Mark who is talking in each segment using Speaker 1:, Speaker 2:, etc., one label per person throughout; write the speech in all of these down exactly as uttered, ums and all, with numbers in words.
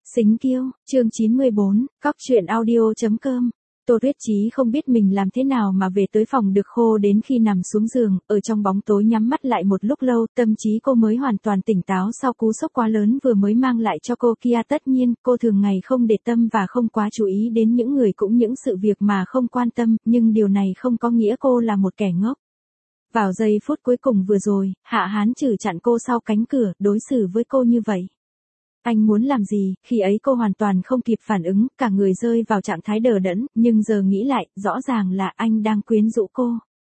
Speaker 1: Xính Kiêu, chương chín mươi bốn, cóc truyện audio.com. Tô Tuyết Chí không biết mình làm thế nào mà về tới phòng được khô đến khi nằm xuống giường, ở trong bóng tối nhắm mắt lại một lúc lâu, tâm trí cô mới hoàn toàn tỉnh táo sau cú sốc quá lớn vừa mới mang lại cho cô kia. Tất nhiên, cô thường ngày không để tâm và không quá chú ý đến những người cũng những sự việc mà không quan tâm, nhưng điều này không có nghĩa cô là một kẻ ngốc. Vào giây phút cuối cùng vừa rồi, Hạ Hán Trừ chặn cô sau cánh cửa, đối xử với cô như vậy. Anh muốn làm gì? Khi ấy cô hoàn toàn không kịp phản ứng, cả người rơi vào trạng thái đờ đẫn, nhưng giờ nghĩ lại, rõ ràng là anh đang quyến rũ cô.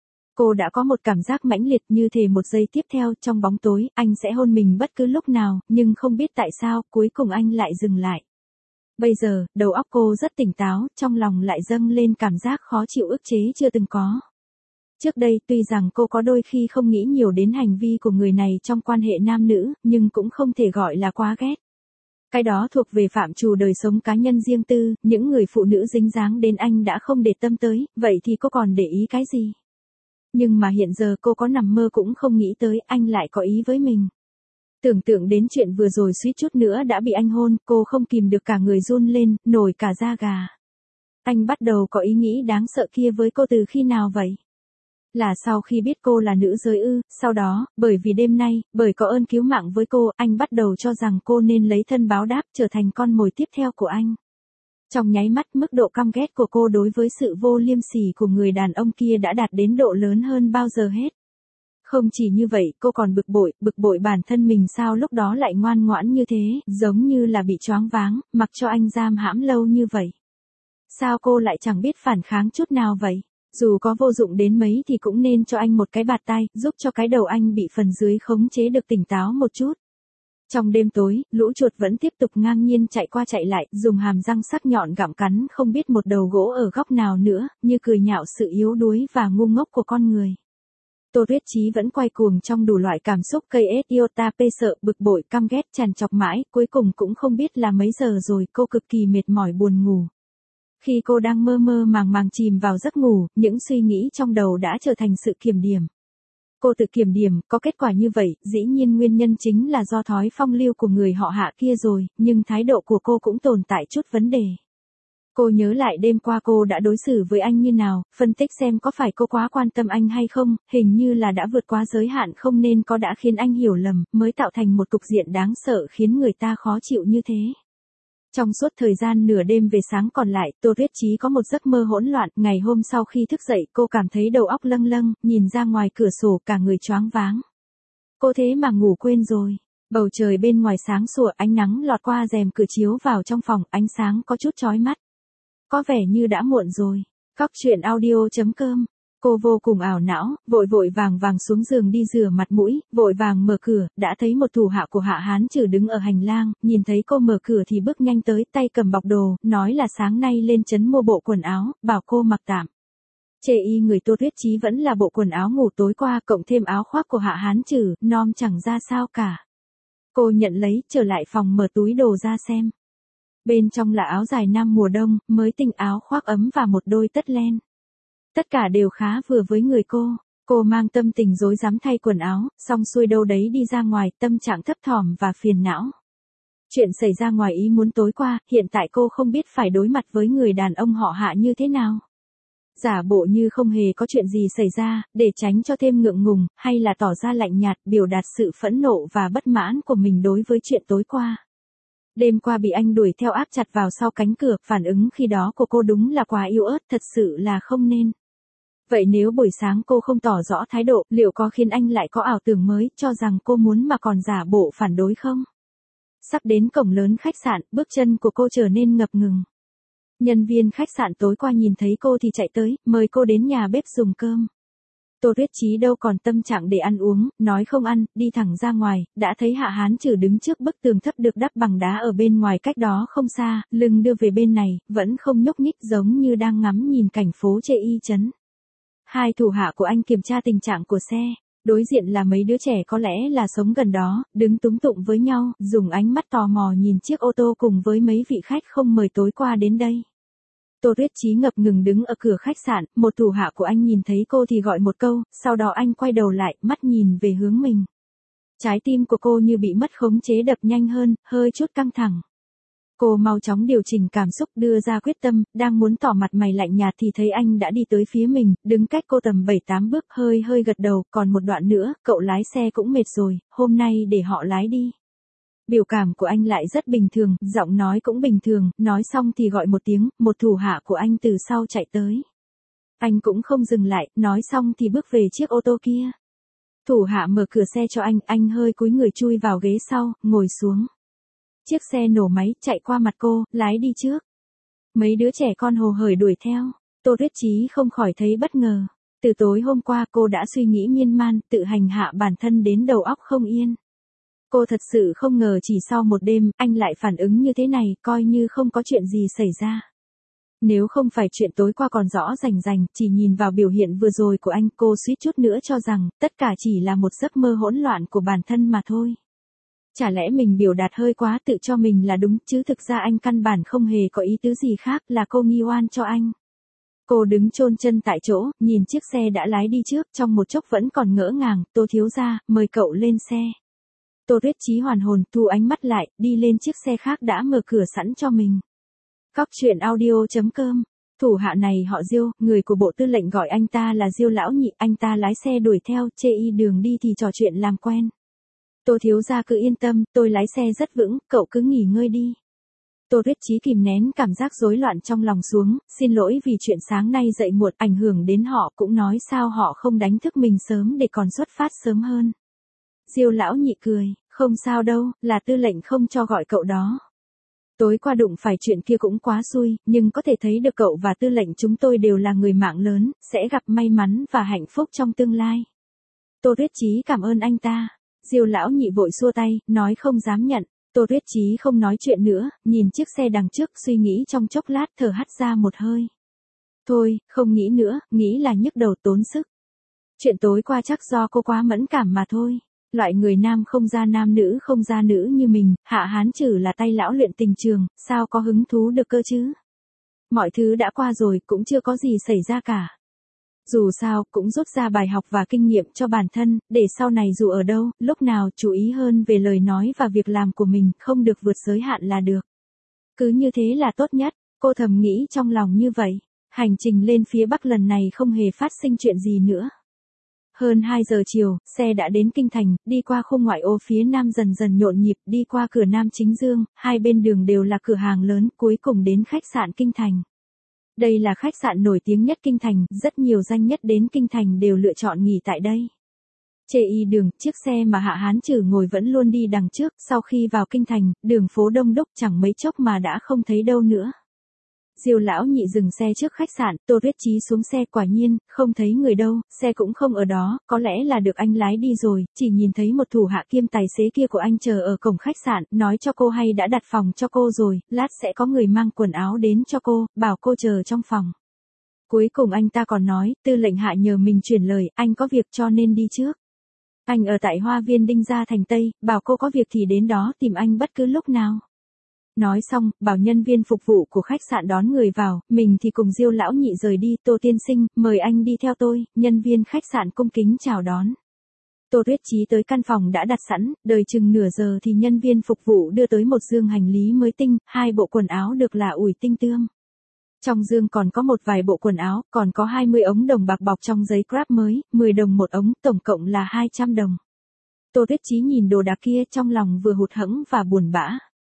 Speaker 1: Cô đã có một cảm giác mãnh liệt như thể một giây tiếp theo, trong bóng tối, anh sẽ hôn mình bất cứ lúc nào, nhưng không biết tại sao, cuối cùng anh lại dừng lại. Bây giờ, đầu óc cô rất tỉnh táo, trong lòng lại dâng lên cảm giác khó chịu ức chế chưa từng có. Trước đây, tuy rằng cô có đôi khi không nghĩ nhiều đến hành vi của người này trong quan hệ nam nữ, nhưng cũng không thể gọi là quá ghét. Cái đó thuộc về phạm trù đời sống cá nhân riêng tư, những người phụ nữ dính dáng đến anh đã không để tâm tới, vậy thì cô còn để ý cái gì? Nhưng mà hiện giờ cô có nằm mơ cũng không nghĩ tới anh lại có ý với mình. Tưởng tượng đến chuyện vừa rồi suýt chút nữa đã bị anh hôn, cô không kìm được cả người run lên, nổi cả da gà. Anh bắt đầu có ý nghĩ đáng sợ kia với cô từ khi nào vậy? Là sau khi biết cô là nữ giới ư, sau đó, bởi vì đêm nay, bởi có ơn cứu mạng với cô, anh bắt đầu cho rằng cô nên lấy thân báo đáp trở thành con mồi tiếp theo của anh. Trong nháy mắt, mức độ căm ghét của cô đối với sự vô liêm sỉ của người đàn ông kia đã đạt đến độ lớn hơn bao giờ hết. Không chỉ như vậy, cô còn bực bội, bực bội bản thân mình sao lúc đó lại ngoan ngoãn như thế, giống như là bị choáng váng, mặc cho anh giam hãm lâu như vậy. Sao cô lại chẳng biết phản kháng chút nào vậy? Dù có vô dụng đến mấy thì cũng nên cho anh một cái bạt tay, giúp cho cái đầu anh bị phần dưới khống chế được tỉnh táo một chút. Trong đêm tối, lũ chuột vẫn tiếp tục ngang nhiên chạy qua chạy lại, dùng hàm răng sắc nhọn gặm cắn không biết một đầu gỗ ở góc nào nữa, như cười nhạo sự yếu đuối và ngu ngốc của con người. Tô Tuyết Chí vẫn quay cuồng trong đủ loại cảm xúc cây ét iota p sợ, bực bội, căm ghét tràn trọc mãi, cuối cùng cũng không biết là mấy giờ rồi, cô cực kỳ mệt mỏi buồn ngủ. Khi cô đang mơ mơ màng màng chìm vào giấc ngủ, những suy nghĩ trong đầu đã trở thành sự kiểm điểm. Cô tự kiểm điểm, có kết quả như vậy, dĩ nhiên nguyên nhân chính là do thói phong lưu của người họ Hạ kia rồi, nhưng thái độ của cô cũng tồn tại chút vấn đề. Cô nhớ lại đêm qua cô đã đối xử với anh như nào, phân tích xem có phải cô quá quan tâm anh hay không, hình như là đã vượt quá giới hạn không nên có đã khiến anh hiểu lầm, mới tạo thành một cục diện đáng sợ khiến người ta khó chịu như thế. Trong suốt thời gian nửa đêm về sáng còn lại, Tô Tuyết Chí có một giấc mơ hỗn loạn, ngày hôm sau khi thức dậy, cô cảm thấy đầu óc lâng lâng, nhìn ra ngoài cửa sổ cả người choáng váng. Cô thế mà ngủ quên rồi. Bầu trời bên ngoài sáng sủa, ánh nắng lọt qua rèm cửa chiếu vào trong phòng, ánh sáng có chút chói mắt. Có vẻ như đã muộn rồi. Cóc truyện audio.com. Cô vô cùng ảo não, vội vội vàng vàng xuống giường đi rửa mặt mũi, vội vàng mở cửa, đã thấy một thủ hạ của Hạ Hán Trừ đứng ở hành lang, nhìn thấy cô mở cửa thì bước nhanh tới, tay cầm bọc đồ, nói là sáng nay lên trấn mua bộ quần áo, bảo cô mặc tạm. Chê y người Tô Tuyết Chí vẫn là bộ quần áo ngủ tối qua cộng thêm áo khoác của Hạ Hán Trừ, nom chẳng ra sao cả. Cô nhận lấy, trở lại phòng mở túi đồ ra xem. Bên trong là áo dài nam mùa đông, mới tinh áo khoác ấm và một đôi tất len. Tất cả đều khá vừa với người cô. Cô mang tâm tình rối rắm thay quần áo, xong xuôi đâu đấy đi ra ngoài, tâm trạng thấp thỏm và phiền não. Chuyện xảy ra ngoài ý muốn tối qua, hiện tại cô không biết phải đối mặt với người đàn ông họ Hạ như thế nào. Giả bộ như không hề có chuyện gì xảy ra, để tránh cho thêm ngượng ngùng, hay là tỏ ra lạnh nhạt, biểu đạt sự phẫn nộ và bất mãn của mình đối với chuyện tối qua. Đêm qua bị anh đuổi theo áp chặt vào sau cánh cửa, phản ứng khi đó của cô đúng là quá yếu ớt, thật sự là không nên. Vậy nếu buổi sáng cô không tỏ rõ thái độ, liệu có khiến anh lại có ảo tưởng mới, cho rằng cô muốn mà còn giả bộ phản đối không? Sắp đến cổng lớn khách sạn, bước chân của cô trở nên ngập ngừng. Nhân viên khách sạn tối qua nhìn thấy cô thì chạy tới, mời cô đến nhà bếp dùng cơm. Tô Tuyết Chí đâu còn tâm trạng để ăn uống, nói không ăn, đi thẳng ra ngoài, đã thấy Hạ Hán Trừ đứng trước bức tường thấp được đắp bằng đá ở bên ngoài cách đó không xa, lưng đưa về bên này, vẫn không nhúc nhích giống như đang ngắm nhìn cảnh phố chê y chấn. Hai thủ hạ của anh kiểm tra tình trạng của xe, đối diện là mấy đứa trẻ có lẽ là sống gần đó, đứng túm tụng với nhau, dùng ánh mắt tò mò nhìn chiếc ô tô cùng với mấy vị khách không mời tối qua đến đây. Tô Tuyết Chí ngập ngừng đứng ở cửa khách sạn, một thủ hạ của anh nhìn thấy cô thì gọi một câu, sau đó anh quay đầu lại, mắt nhìn về hướng mình. Trái tim của cô như bị mất khống chế đập nhanh hơn, hơi chút căng thẳng. Cô mau chóng điều chỉnh cảm xúc đưa ra quyết tâm, đang muốn tỏ mặt mày lạnh nhạt thì thấy anh đã đi tới phía mình, đứng cách cô tầm bảy tám bước hơi hơi gật đầu, còn một đoạn nữa, cậu lái xe cũng mệt rồi, hôm nay để họ lái đi. Biểu cảm của anh lại rất bình thường, giọng nói cũng bình thường, nói xong thì gọi một tiếng, một thủ hạ của anh từ sau chạy tới. Anh cũng không dừng lại, nói xong thì bước về chiếc ô tô kia. Thủ hạ mở cửa xe cho anh, anh hơi cúi người chui vào ghế sau, ngồi xuống. Chiếc xe nổ máy, chạy qua mặt cô, lái đi trước. Mấy đứa trẻ con hồ hởi đuổi theo. Tô Tuyết Chí không khỏi thấy bất ngờ. Từ tối hôm qua cô đã suy nghĩ miên man, tự hành hạ bản thân đến đầu óc không yên. Cô thật sự không ngờ chỉ sau một đêm, anh lại phản ứng như thế này, coi như không có chuyện gì xảy ra. Nếu không phải chuyện tối qua còn rõ rành rành, chỉ nhìn vào biểu hiện vừa rồi của anh, cô suýt chút nữa cho rằng, tất cả chỉ là một giấc mơ hỗn loạn của bản thân mà thôi. Chả lẽ mình biểu đạt hơi quá tự cho mình là đúng, chứ thực ra anh căn bản không hề có ý tứ gì khác, là cô nghi oan cho anh. Cô đứng chôn chân tại chỗ, nhìn chiếc xe đã lái đi trước, trong một chốc vẫn còn ngỡ ngàng, Tô thiếu gia, mời cậu lên xe. Tô Tuyết Chí hoàn hồn, thu ánh mắt lại, đi lên chiếc xe khác đã mở cửa sẵn cho mình. Cóc truyện audio chấm com. Thủ hạ này họ Diêu, người của bộ tư lệnh gọi anh ta là Diêu lão nhị, anh ta lái xe đuổi theo, chê y đường đi thì trò chuyện làm quen. Tô thiếu gia cứ yên tâm, tôi lái xe rất vững, cậu cứ nghỉ ngơi đi. Tô Tuyết Chí kìm nén cảm giác rối loạn trong lòng xuống, xin lỗi vì chuyện sáng nay dậy muộn ảnh hưởng đến họ, cũng nói sao họ không đánh thức mình sớm để còn xuất phát sớm hơn. Diêu lão nhị cười, không sao đâu, là tư lệnh không cho gọi cậu đó. Tối qua đụng phải chuyện kia cũng quá xui, nhưng có thể thấy được cậu và tư lệnh chúng tôi đều là người mạng lớn, sẽ gặp may mắn và hạnh phúc trong tương lai. Tô Tuyết Chí cảm ơn anh ta. Diêu lão nhị vội xua tay, nói không dám nhận. Tô Tuyết Chí không nói chuyện nữa, nhìn chiếc xe đằng trước suy nghĩ trong chốc lát thở hắt ra một hơi. Thôi, không nghĩ nữa, nghĩ là nhức đầu tốn sức. Chuyện tối qua chắc do cô quá mẫn cảm mà thôi. Loại người nam không ra nam nữ không ra nữ như mình, Hạ Hán Trử là tay lão luyện tình trường, sao có hứng thú được cơ chứ? Mọi thứ đã qua rồi, cũng chưa có gì xảy ra cả. Dù sao, cũng rút ra bài học và kinh nghiệm cho bản thân, để sau này dù ở đâu, lúc nào chú ý hơn về lời nói và việc làm của mình, không được vượt giới hạn là được. Cứ như thế là tốt nhất, cô thầm nghĩ trong lòng như vậy. Hành trình lên phía Bắc lần này không hề phát sinh chuyện gì nữa. Hơn hai giờ chiều, xe đã đến Kinh Thành, đi qua khu ngoại ô phía nam dần dần nhộn nhịp, đi qua cửa Nam Chính Dương, hai bên đường đều là cửa hàng lớn, cuối cùng đến khách sạn Kinh Thành. Đây là khách sạn nổi tiếng nhất Kinh Thành, rất nhiều danh nhất đến Kinh Thành đều lựa chọn nghỉ tại đây. Chê y đường, chiếc xe mà Hạ Hán Trử ngồi vẫn luôn đi đằng trước, sau khi vào Kinh Thành, đường phố đông đúc chẳng mấy chốc mà đã không thấy đâu nữa. Diêu lão nhị dừng xe trước khách sạn, Tô Tuyết Chí xuống xe, quả nhiên, không thấy người đâu, xe cũng không ở đó, có lẽ là được anh lái đi rồi, chỉ nhìn thấy một thủ hạ kiêm tài xế kia của anh chờ ở cổng khách sạn, nói cho cô hay đã đặt phòng cho cô rồi, lát sẽ có người mang quần áo đến cho cô, bảo cô chờ trong phòng. Cuối cùng anh ta còn nói, tư lệnh Hạ nhờ mình chuyển lời, anh có việc cho nên đi trước. Anh ở tại Hoa Viên Đinh Gia Thành Tây, bảo cô có việc thì đến đó tìm anh bất cứ lúc nào. Nói xong, bảo nhân viên phục vụ của khách sạn đón người vào, mình thì cùng Diêu lão nhị rời đi. Tô tiên sinh, mời anh đi theo tôi. Nhân viên khách sạn cung kính chào đón. Tô Tuyết Chí tới căn phòng đã đặt sẵn, đợi chừng nửa giờ thì nhân viên phục vụ đưa tới một dương hành lý mới tinh, hai bộ quần áo được lả ủi tinh tươm. Trong dương còn có một vài bộ quần áo, còn có hai mươi ống đồng bạc bọc trong giấy Grab mới, mười đồng một ống, tổng cộng là hai trăm đồng. Tô Tuyết Chí nhìn đồ đạc kia trong lòng vừa hụt hẫng và buồn bã.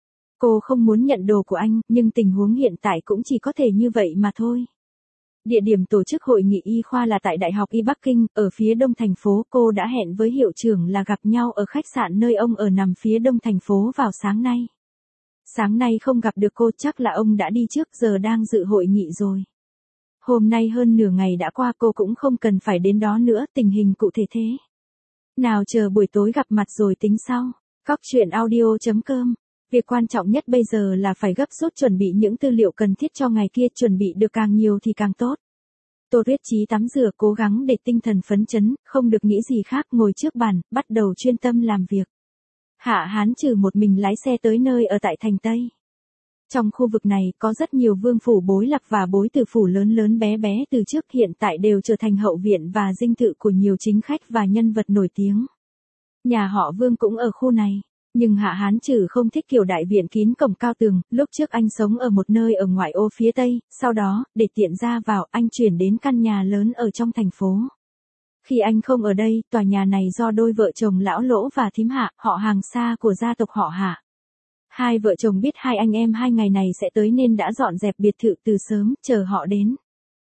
Speaker 1: Cô không muốn nhận đồ của anh, nhưng tình huống hiện tại cũng chỉ có thể như vậy mà thôi. Địa điểm tổ chức hội nghị y khoa là tại Đại học Y Bắc Kinh, ở phía đông thành phố. Cô đã hẹn với hiệu trưởng là gặp nhau ở khách sạn nơi ông ở nằm phía đông thành phố vào sáng nay. Sáng nay không gặp được cô, chắc là ông đã đi trước, giờ đang dự hội nghị rồi. Hôm nay hơn nửa ngày đã qua, cô cũng không cần phải đến đó nữa, tình hình cụ thể thế. Nào chờ buổi tối gặp mặt rồi tính sau. Cóc truyện audio chấm com. Việc quan trọng nhất bây giờ là phải gấp rút chuẩn bị những tư liệu cần thiết cho ngày kia, chuẩn bị được càng nhiều thì càng tốt. Tô Tuyết Chí tắm rửa cố gắng để tinh thần phấn chấn, không được nghĩ gì khác, ngồi trước bàn, bắt đầu chuyên tâm làm việc. Hạ Hán Trử một mình lái xe tới nơi ở tại thành Tây. Trong khu vực này có rất nhiều vương phủ bối lạc và bối tử phủ lớn lớn bé bé từ trước hiện tại đều trở thành hậu viện và dinh thự của nhiều chính khách và nhân vật nổi tiếng. Nhà họ Vương cũng ở khu này. Nhưng Hạ Hán Trử không thích kiểu đại viện kín cổng cao tường, lúc trước anh sống ở một nơi ở ngoại ô phía tây, sau đó, để tiện ra vào, anh chuyển đến căn nhà lớn ở trong thành phố. Khi anh không ở đây, tòa nhà này do đôi vợ chồng Lão Lỗ và Thím Hạ, họ hàng xa của gia tộc họ Hạ. Hai vợ chồng biết hai anh em hai ngày này sẽ tới nên đã dọn dẹp biệt thự từ sớm, chờ họ đến.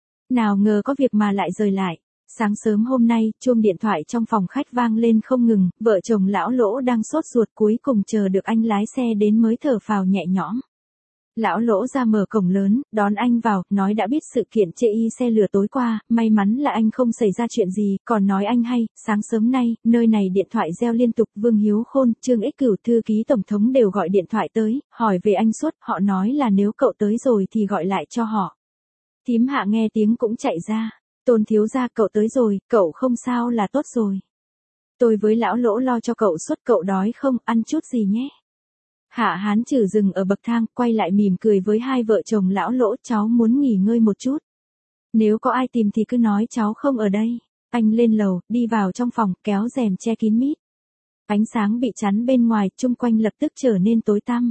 Speaker 1: Nào ngờ có việc mà lại rời lại. Sáng sớm hôm nay, chuông điện thoại trong phòng khách vang lên không ngừng, vợ chồng Lão Lỗ đang sốt ruột cuối cùng chờ được anh lái xe đến mới thở phào nhẹ nhõm. Lão Lỗ ra mở cổng lớn, đón anh vào, nói đã biết sự kiện chê y xe lửa tối qua, may mắn là anh không xảy ra chuyện gì, còn nói anh hay, sáng sớm nay, nơi này điện thoại reo liên tục, Vương Hiếu Khôn, Trương Ích Cửu, thư ký tổng thống đều gọi điện thoại tới, hỏi về anh suốt, họ nói là nếu cậu tới rồi thì gọi lại cho họ. Thím Hạ nghe tiếng cũng chạy ra, Tôn thiếu gia cậu tới rồi, cậu không sao là tốt rồi. Tôi với Lão Lỗ lo cho cậu suốt, cậu đói không, ăn chút gì nhé. Hạ Hán Trử dừng ở bậc thang, quay lại mỉm cười với hai vợ chồng Lão Lỗ, cháu muốn nghỉ ngơi một chút. Nếu có ai tìm thì cứ nói cháu không ở đây. Anh lên lầu, đi vào trong phòng, kéo rèm che kín mít. Ánh sáng bị chắn bên ngoài, chung quanh lập tức trở nên tối tăm.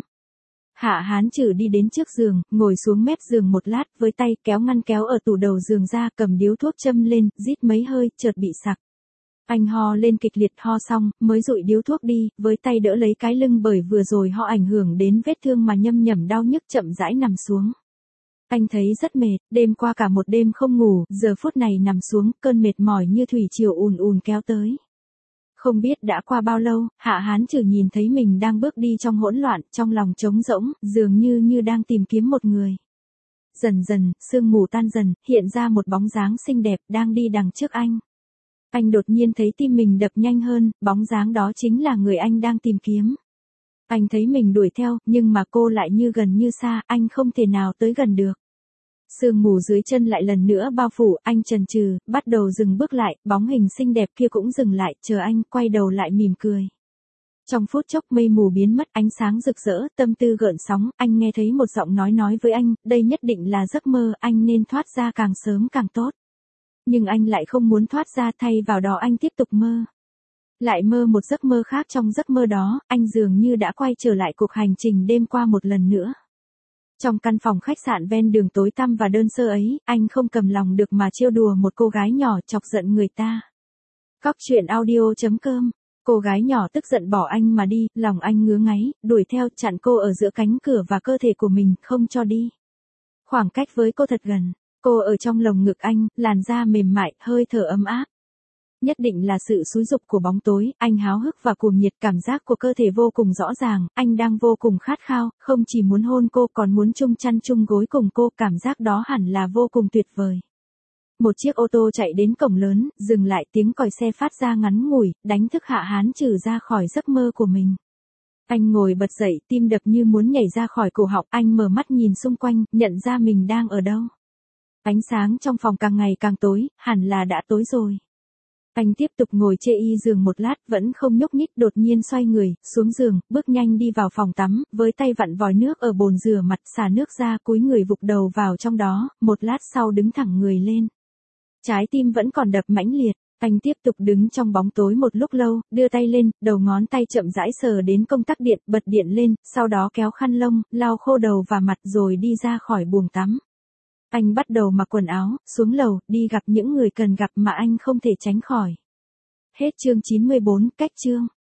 Speaker 1: Hạ Hán Trử đi đến trước giường, ngồi xuống mép giường một lát, với tay kéo ngăn kéo ở tủ đầu giường ra, cầm điếu thuốc châm lên, rít mấy hơi, chợt bị sặc. Anh ho lên kịch liệt, ho xong, mới dụi điếu thuốc đi, với tay đỡ lấy cái lưng bởi vừa rồi ho ảnh hưởng đến vết thương mà nhâm nhẩm đau nhức, chậm rãi nằm xuống. Anh thấy rất mệt, đêm qua cả một đêm không ngủ, giờ phút này nằm xuống, cơn mệt mỏi như thủy triều ùn ùn kéo tới. Không biết đã qua bao lâu, Hạ Hán Trử nhìn thấy mình đang bước đi trong hỗn loạn, trong lòng trống rỗng, dường như như đang tìm kiếm một người. Dần dần, sương mù tan dần, hiện ra một bóng dáng xinh đẹp đang đi đằng trước anh. Anh đột nhiên thấy tim mình đập nhanh hơn, bóng dáng đó chính là người anh đang tìm kiếm. Anh thấy mình đuổi theo, nhưng mà cô lại như gần như xa, anh không thể nào tới gần được. Sương mù dưới chân lại lần nữa bao phủ, anh chần chừ, bắt đầu dừng bước lại, bóng hình xinh đẹp kia cũng dừng lại, chờ anh, quay đầu lại mỉm cười. Trong phút chốc mây mù biến mất, ánh sáng rực rỡ, tâm tư gợn sóng, anh nghe thấy một giọng nói nói với anh, đây nhất định là giấc mơ, anh nên thoát ra càng sớm càng tốt. Nhưng anh lại không muốn thoát ra, thay vào đó anh tiếp tục mơ. Lại mơ một giấc mơ khác, trong giấc mơ đó, anh dường như đã quay trở lại cuộc hành trình đêm qua một lần nữa. Trong căn phòng khách sạn ven đường tối tăm và đơn sơ ấy, anh không cầm lòng được mà trêu đùa một cô gái nhỏ, chọc giận người ta. Cóc truyện audio chấm com. Cô gái nhỏ tức giận bỏ anh mà đi, lòng anh ngứa ngáy, đuổi theo, chặn cô ở giữa cánh cửa và cơ thể của mình, không cho đi. Khoảng cách với cô thật gần. Cô ở trong lồng ngực anh, làn da mềm mại, hơi thở ấm áp. Nhất định là sự xúi dục của bóng tối, anh háo hức và cuồng nhiệt, cảm giác của cơ thể vô cùng rõ ràng, anh đang vô cùng khát khao, không chỉ muốn hôn cô còn muốn chung chăn chung gối cùng cô, cảm giác đó hẳn là vô cùng tuyệt vời. Một chiếc ô tô chạy đến cổng lớn, dừng lại, tiếng còi xe phát ra ngắn ngủi, đánh thức Hạ Hán Trử ra khỏi giấc mơ của mình. Anh ngồi bật dậy, tim đập như muốn nhảy ra khỏi cổ họng, anh mở mắt nhìn xung quanh, nhận ra mình đang ở đâu. Ánh sáng trong phòng càng ngày càng tối, hẳn là đã tối rồi. Anh tiếp tục ngồi chê y giường một lát, vẫn không nhúc nhích, đột nhiên xoay người, xuống giường, bước nhanh đi vào phòng tắm, với tay vặn vòi nước ở bồn rửa mặt, xả nước ra, cúi người vụt đầu vào trong đó, một lát sau đứng thẳng người lên. Trái tim vẫn còn đập mãnh liệt, anh tiếp tục đứng trong bóng tối một lúc lâu, đưa tay lên, đầu ngón tay chậm rãi sờ đến công tắc điện, bật điện lên, sau đó kéo khăn lông, lau khô đầu và mặt rồi đi ra khỏi buồng tắm. Anh bắt đầu mặc quần áo, xuống lầu, đi gặp những người cần gặp mà anh không thể tránh khỏi. Hết chương chín mươi bốn, cách chương.